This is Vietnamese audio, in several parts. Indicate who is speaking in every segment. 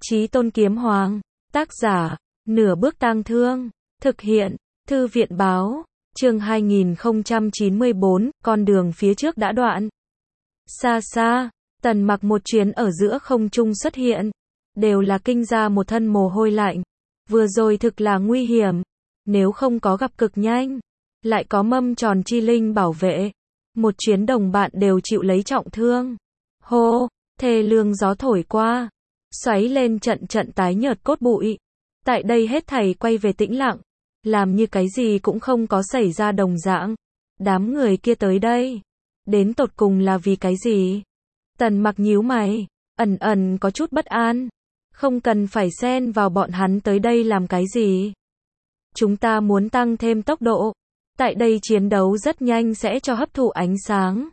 Speaker 1: Chí Tôn Kiếm Hoàng. Tác giả, Nửa Bước Tang Thương. Thực hiện, Thư viện Báo. Chương 2094, con đường phía trước đã đoạn. Xa xa, Tần Mặc một chuyến ở giữa không trung xuất hiện. Đều là kinh ra một thân mồ hôi lạnh. Vừa rồi thực là nguy hiểm. Nếu không có gặp cực nhanh, lại có mâm tròn chi linh bảo vệ. Một chuyến đồng bạn đều chịu lấy trọng thương. Hô, thê lương gió thổi qua. Xoáy lên trận trận tái nhợt cốt bụi. Tại đây hết thảy quay về tĩnh lặng. Làm như cái gì cũng không có xảy ra đồng dạng. Đám người kia tới đây. Đến tột cùng là vì cái gì? Tần Mặc nhíu mày. Ẩn ẩn có chút bất an. Không cần phải xen vào bọn hắn tới đây làm cái gì. Chúng ta muốn tăng thêm tốc độ. Tại đây chiến đấu rất nhanh sẽ cho hấp thụ ánh sáng.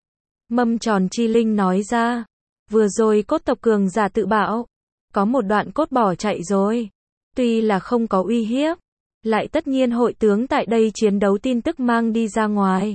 Speaker 1: Mâm tròn chi linh nói ra. Vừa rồi cốt tộc cường giả tự bạo. Có một đoạn cốt bỏ chạy rồi. Tuy là không có uy hiếp. Lại tất nhiên hội tướng tại đây chiến đấu tin tức mang đi ra ngoài.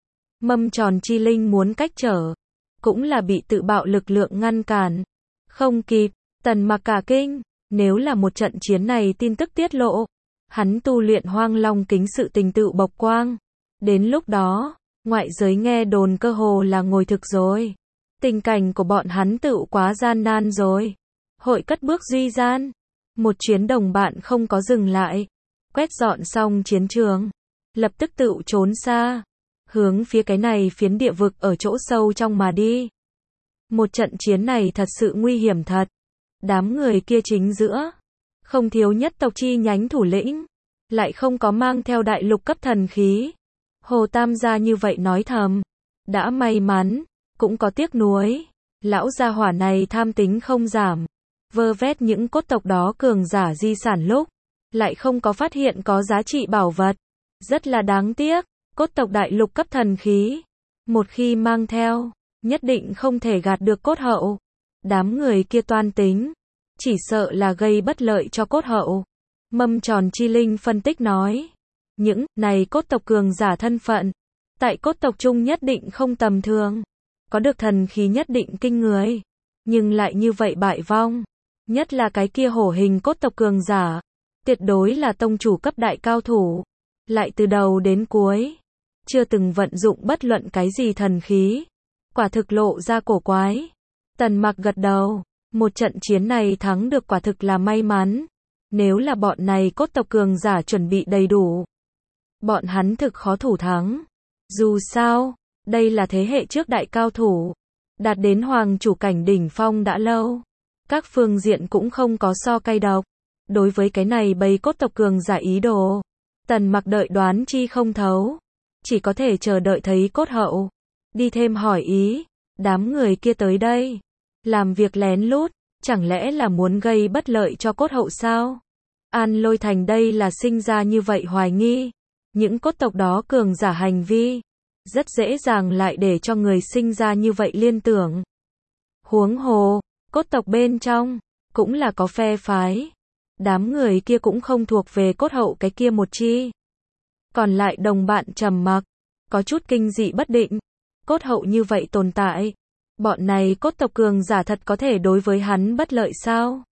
Speaker 1: Mâm tròn chi linh muốn cách trở. Cũng là bị tự bạo lực lượng ngăn cản. Không kịp, Tần Mặc cả kinh. Nếu là một trận chiến này tin tức tiết lộ. Hắn tu luyện Hoang Long kính sự tình tự bộc quang. Đến lúc đó, ngoại giới nghe đồn cơ hồ là ngồi thực rồi. Tình cảnh của bọn hắn tự quá gian nan rồi. Hội cất bước duy gian. Một chuyến đồng bạn không có dừng lại. Quét dọn xong chiến trường. Lập tức tự trốn xa. Hướng phía cái này phiến địa vực ở chỗ sâu trong mà đi. Một trận chiến này thật sự nguy hiểm thật. Đám người kia chính giữa. Không thiếu nhất tộc chi nhánh thủ lĩnh. Lại không có mang theo đại lục cấp thần khí. Hồ Tam gia như vậy nói thầm. Đã may mắn. Cũng có tiếc nuối. Lão gia hỏa này tham tính không giảm. Vơ vét những cốt tộc đó cường giả di sản lúc. Lại không có phát hiện có giá trị bảo vật. Rất là đáng tiếc. Cốt tộc đại lục cấp thần khí. Một khi mang theo. Nhất định không thể gạt được cốt hậu. Đám người kia toan tính. Chỉ sợ là gây bất lợi cho cốt hậu. Mâm tròn chi linh phân tích nói. Những này cốt tộc cường giả thân phận. Tại cốt tộc chung nhất định không tầm thường. Có được thần khí nhất định kinh người. Nhưng lại như vậy bại vong. Nhất là cái kia hổ hình cốt tộc cường giả. Tuyệt đối là tông chủ cấp đại cao thủ. Lại từ đầu đến cuối. Chưa từng vận dụng bất luận cái gì thần khí. Quả thực lộ ra cổ quái. Tần Mặc gật đầu. Một trận chiến này thắng được quả thực là may mắn. Nếu là bọn này cốt tộc cường giả chuẩn bị đầy đủ. Bọn hắn thực khó thủ thắng. Dù sao, đây là thế hệ trước đại cao thủ. Đạt đến hoàng chủ cảnh đỉnh phong đã lâu. Các phương diện cũng không có so cay độc. Đối với cái này bầy cốt tộc cường giả ý đồ. Tần Mặc đợi đoán chi không thấu. Chỉ có thể chờ đợi thấy cốt hậu. Đi thêm hỏi ý. Đám người kia tới đây. Làm việc lén lút. Chẳng lẽ là muốn gây bất lợi cho cốt hậu sao? An Lôi Thành đây là sinh ra như vậy hoài nghi. Những cốt tộc đó cường giả hành vi. Rất dễ dàng lại để cho người sinh ra như vậy liên tưởng. Huống hồ, cốt tộc bên trong. Cũng là có phe phái. Đám người kia cũng không thuộc về cốt hậu cái kia một chi. Còn lại đồng bạn trầm mặc. Có chút kinh dị bất định. Cốt hậu như vậy tồn tại. Bọn này cốt tộc cường giả thật có thể đối với hắn bất lợi sao?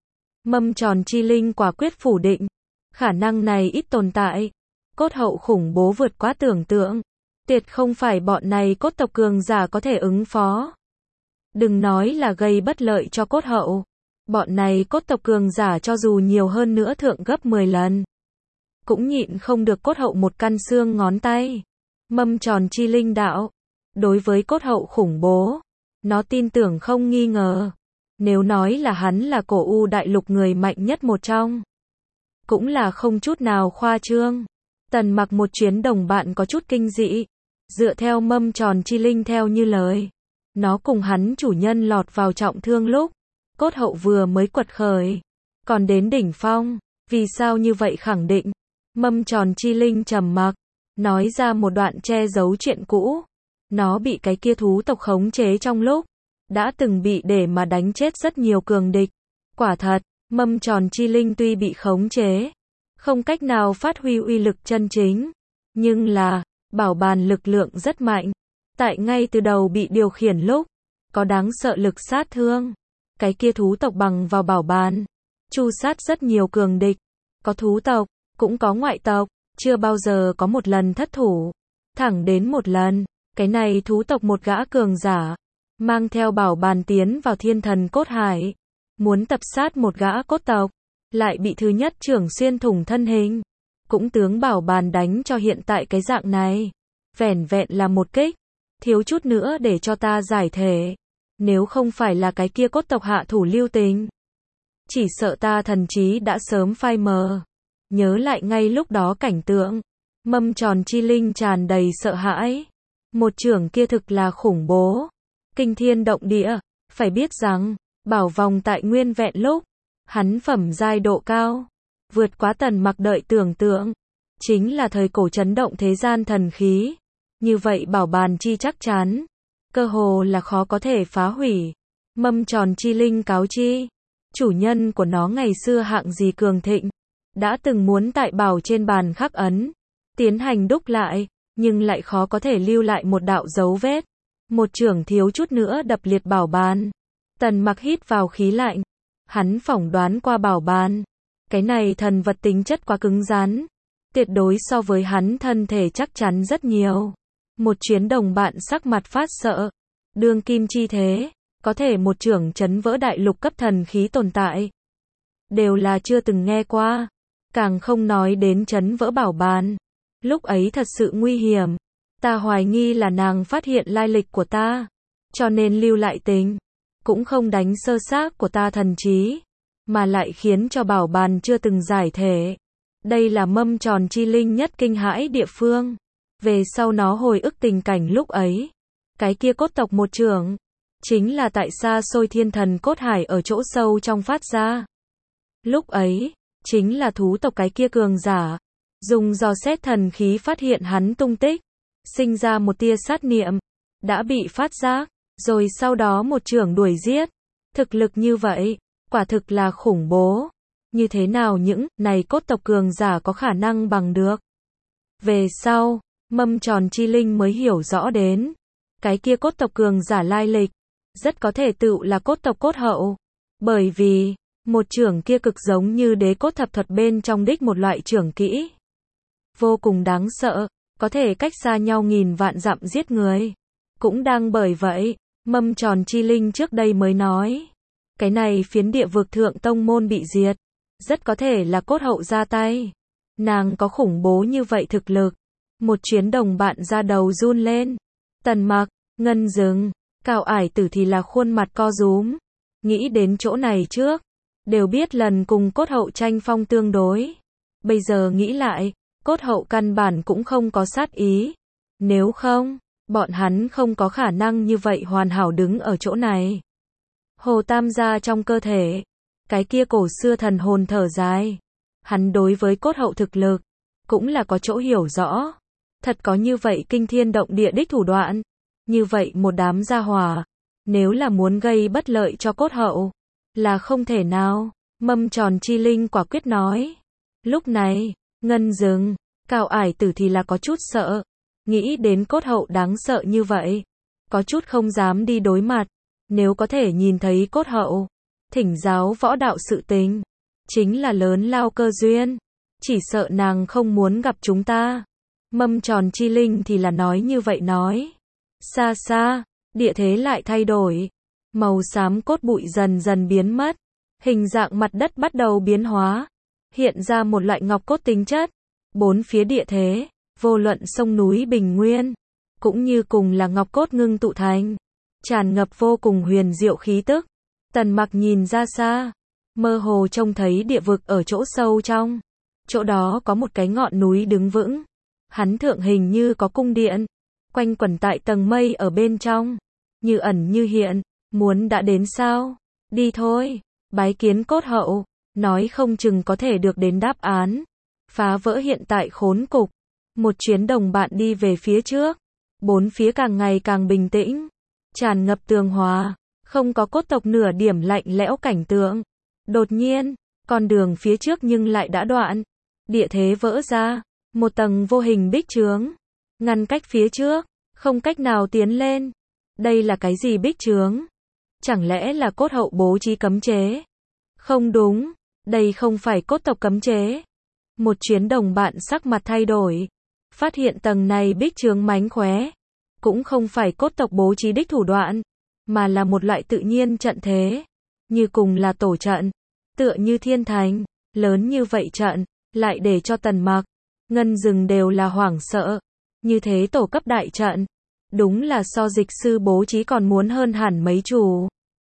Speaker 1: Mâm tròn chi linh quả quyết phủ định. Khả năng này ít tồn tại. Cốt hậu khủng bố vượt quá tưởng tượng. Tuyệt không phải bọn này cốt tộc cường giả có thể ứng phó. Đừng nói là gây bất lợi cho cốt hậu. Bọn này cốt tộc cường giả cho dù nhiều hơn nữa thượng gấp 10 lần. Cũng nhịn không được cốt hậu một căn xương ngón tay. Mâm tròn chi linh đạo. Đối với cốt hậu khủng bố. Nó tin tưởng không nghi ngờ. Nếu nói là hắn là cổ u đại lục người mạnh nhất một trong. Cũng là không chút nào khoa trương. Tần Mặc một chuyến đồng bạn có chút kinh dị. Dựa theo mâm tròn chi linh theo như lời. Nó cùng hắn chủ nhân lọt vào trọng thương lúc. Cốt hậu vừa mới quật khởi. Còn đến đỉnh phong. Vì sao như vậy khẳng định. Mâm tròn chi linh trầm mặc. Nói ra một đoạn che giấu chuyện cũ. Nó bị cái kia thú tộc khống chế trong lúc. Đã từng bị để mà đánh chết rất nhiều cường địch. Quả thật, mâm tròn chi linh tuy bị khống chế. Không cách nào phát huy uy lực chân chính. Nhưng là, bảo bàn lực lượng rất mạnh. Tại ngay từ đầu bị điều khiển lúc. Có đáng sợ lực sát thương. cái kia thú tộc bằng vào bảo bàn, tru sát rất nhiều cường địch, có thú tộc, cũng có ngoại tộc, chưa bao giờ có một lần thất thủ, thẳng đến một lần, cái này thú tộc một gã cường giả, mang theo bảo bàn tiến vào thiên thần cốt hải, muốn tập sát một gã cốt tộc, lại bị thứ nhất trưởng xuyên thủng thân hình, cũng tướng bảo bàn đánh cho hiện tại cái dạng này, vẻn vẹn là một kích, thiếu chút nữa để cho ta giải thể, nếu không phải là cái kia cốt tộc hạ thủ lưu tình, chỉ sợ ta thần trí đã sớm phai mờ. Nhớ lại ngay lúc đó cảnh tượng, Mâm Tròn Chi Linh tràn đầy sợ hãi, một chưởng kia thực là khủng bố, kinh thiên động địa, phải biết rằng, bảo vòng tại nguyên vẹn lúc, hắn phẩm giai độ cao, vượt quá Tần Mặc đợi tưởng tượng, chính là thời cổ chấn động thế gian thần khí, như vậy bảo bàn chi chắc chắn, cơ hồ là khó có thể phá hủy. Mâm Tròn Chi Linh cáo chi, chủ nhân của nó ngày xưa hạng gì cường thịnh, đã từng muốn tại bảo trên bàn khắc ấn, tiến hành đúc lại, nhưng lại khó có thể lưu lại một đạo dấu vết. Một chưởng thiếu chút nữa đập liệt bảo bàn. Tần Mặc hít vào khí lạnh, hắn phỏng đoán qua bảo bàn, cái này thần vật tính chất quá cứng rắn, tuyệt đối so với hắn thân thể chắc chắn rất nhiều. Một chuyến đồng bạn sắc mặt phát sợ, đương kim chi thế, có thể một chưởng chấn vỡ đại lục cấp thần khí tồn tại, đều là chưa từng nghe qua, càng không nói đến chấn vỡ bảo bàn. Lúc ấy thật sự nguy hiểm, ta hoài nghi là nàng phát hiện lai lịch của ta, cho nên lưu lại tình, cũng không đánh sơ xác của ta thần trí, mà lại khiến cho bảo bàn chưa từng giải thể. Đây là Mâm Tròn Chi Linh nhất kinh hãi địa phương. Về sau nó hồi ức tình cảnh lúc ấy, cái kia cốt tộc một chưởng, chính là tại xa xôi thiên thần cốt hải ở chỗ sâu trong phát ra. Lúc ấy, chính là thú tộc cái kia cường giả, dùng dò xét thần khí phát hiện hắn tung tích, sinh ra một tia sát niệm, đã bị phát giác, rồi sau đó một chưởng đuổi giết. Thực lực như vậy, quả thực là khủng bố. Như thế nào những này cốt tộc cường giả có khả năng bằng được? Về sau, Mâm Tròn Chi Linh mới hiểu rõ đến, cái kia cốt tộc cường giả lai lịch, rất có thể tựu là cốt tộc cốt hậu. Bởi vì, một chưởng kia cực giống như đế cốt thập thuật bên trong đích một loại chưởng kỹ. Vô cùng đáng sợ, có thể cách xa nhau nghìn vạn dặm giết người. Cũng đang bởi vậy, Mâm Tròn Chi Linh trước đây mới nói, cái này phiến địa vực thượng tông môn bị diệt, rất có thể là cốt hậu ra tay. Nàng có khủng bố như vậy thực lực. Một chuyến đồng bạn ra đầu run lên. Tần Mặc, Ngân Dừng, Cao Ải Tử thì là khuôn mặt co rúm. Nghĩ đến chỗ này trước, đều biết lần cùng cốt hậu tranh phong tương đối. Bây giờ nghĩ lại, cốt hậu căn bản cũng không có sát ý. Nếu không, bọn hắn không có khả năng như vậy hoàn hảo đứng ở chỗ này. Hồ Tam gia trong cơ thể, cái kia cổ xưa thần hồn thở dài. Hắn đối với cốt hậu thực lực, cũng là có chỗ hiểu rõ. Thật có như vậy kinh thiên động địa đích thủ đoạn. Như vậy một đám gia hỏa, nếu là muốn gây bất lợi cho cốt hậu, là không thể nào. Mâm Tròn Chi Linh quả quyết nói. Lúc này, Ngân Dừng, Cao Ải Tử thì là có chút sợ. Nghĩ đến cốt hậu đáng sợ như vậy, có chút không dám đi đối mặt. Nếu có thể nhìn thấy cốt hậu, thỉnh giáo võ đạo sự tình, chính là lớn lao cơ duyên. Chỉ sợ nàng không muốn gặp chúng ta. Mâm Tròn Chi Linh thì là nói như vậy nói. Xa xa, địa thế lại thay đổi. Màu xám cốt bụi dần dần biến mất. Hình dạng mặt đất bắt đầu biến hóa. Hiện ra một loại ngọc cốt tính chất. Bốn phía địa thế, vô luận sông núi bình nguyên, cũng như cùng là ngọc cốt ngưng tụ thành, tràn ngập vô cùng huyền diệu khí tức. Tần Mặc nhìn ra xa, mơ hồ trông thấy địa vực ở chỗ sâu trong. Chỗ đó có một cái ngọn núi đứng vững. Hắn thượng hình như có cung điện, quanh quẩn tại tầng mây ở bên trong, như ẩn như hiện. Muốn đã đến sao? Đi thôi, bái kiến cốt hậu, nói không chừng có thể được đến đáp án, phá vỡ hiện tại khốn cục. Một chuyến đồng bạn đi về phía trước, bốn phía càng ngày càng bình tĩnh, tràn ngập tường hòa, không có cốt tộc nửa điểm lạnh lẽo cảnh tượng. Đột nhiên, con đường phía trước nhưng lại đã đoạn, địa thế vỡ ra, một tầng vô hình bích chướng, ngăn cách phía trước, không cách nào tiến lên. Đây là cái gì bích chướng? Chẳng lẽ là cốt hậu bố trí cấm chế? Không đúng, đây không phải cốt tộc cấm chế. Một chuyến đồng bạn sắc mặt thay đổi. Phát hiện tầng này bích chướng mánh khóe. Cũng không phải cốt tộc bố trí đích thủ đoạn, mà là một loại tự nhiên trận thế. Như cùng là tổ trận, tựa như thiên thành, lớn như vậy trận, lại để cho Tần Mặc, Ngân Dừng đều là hoảng sợ. Như thế tổ cấp đại trận, đúng là so dịch sư bố trí còn muốn hơn hẳn mấy chủ.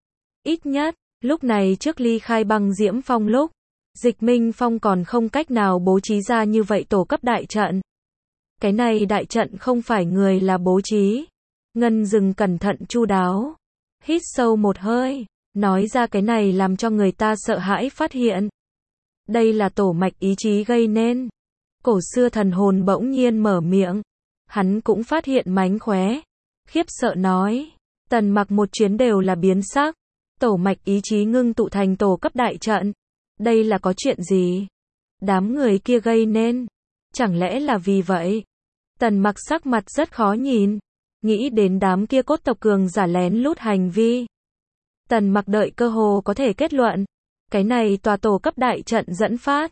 Speaker 1: Ít nhất, lúc này trước ly khai băng diễm phong lúc, Dịch Minh Phong còn không cách nào bố trí ra như vậy tổ cấp đại trận. Cái này đại trận không phải người là bố trí. Ngân Dừng cẩn thận chu đáo, hít sâu một hơi, nói ra cái này làm cho người ta sợ hãi phát hiện. Đây là tổ mạch ý chí gây nên. Cổ xưa thần hồn bỗng nhiên mở miệng. Hắn cũng phát hiện mánh khóe. Khiếp sợ nói. Tần Mặc một chuyến đều là biến sắc. Tổ mạch ý chí ngưng tụ thành tổ cấp đại trận. Đây là có chuyện gì? Đám người kia gây nên. Chẳng lẽ là vì vậy? Tần Mặc sắc mặt rất khó nhìn. Nghĩ đến đám kia cốt tộc cường giả lén lút hành vi. Tần Mặc đợi cơ hồ có thể kết luận. Cái này tòa tổ cấp đại trận dẫn phát.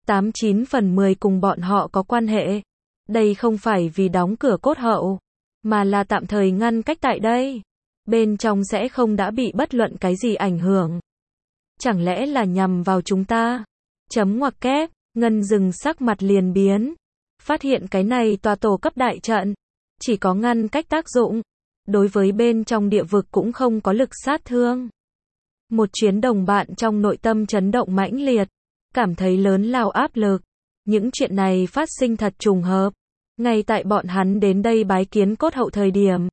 Speaker 1: 89 phần 10 cùng bọn họ có quan hệ. Đây không phải vì đóng cửa cốt hậu, mà là tạm thời ngăn cách tại đây. Bên trong sẽ không đã bị bất luận cái gì ảnh hưởng. Chẳng lẽ là nhằm vào chúng ta? Chấm ngoặc kép, Ngân Dừng sắc mặt liền biến. Phát hiện cái này tòa tổ cấp đại trận, chỉ có ngăn cách tác dụng. Đối với bên trong địa vực cũng không có lực sát thương. Một chuyến đồng bạn trong nội tâm chấn động mãnh liệt. Cảm thấy lớn lao áp lực. Những chuyện này phát sinh thật trùng hợp. Ngay tại bọn hắn đến đây bái kiến cốt hậu thời điểm.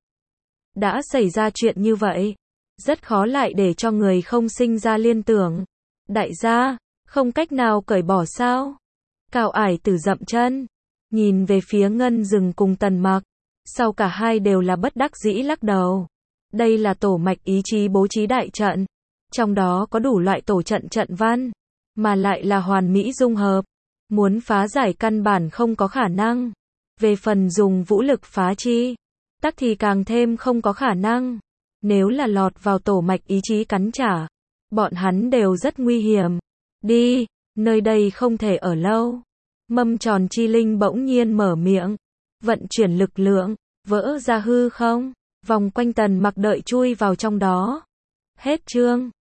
Speaker 1: Đã xảy ra chuyện như vậy. Rất khó lại để cho người không sinh ra liên tưởng. Đại gia, không cách nào cởi bỏ sao? Cao Ải Tử dậm chân. Nhìn về phía Ngân Dừng cùng Tần Mặc. Sau cả hai đều là bất đắc dĩ lắc đầu. Đây là tổ mạch ý chí bố trí đại trận. Trong đó có đủ loại tổ trận trận văn. Mà lại là hoàn mỹ dung hợp. Muốn phá giải căn bản không có khả năng. Về phần dùng vũ lực phá chi, tắc thì càng thêm không có khả năng. Nếu là lọt vào tổ mạch ý chí cắn trả, bọn hắn đều rất nguy hiểm. Đi, nơi đây không thể ở lâu. Mâm tròn chi linh bỗng nhiên mở miệng. Vận chuyển lực lượng, vỡ ra hư không. Vòng quanh Tần Mặc đợi chui vào trong đó. Hết chương.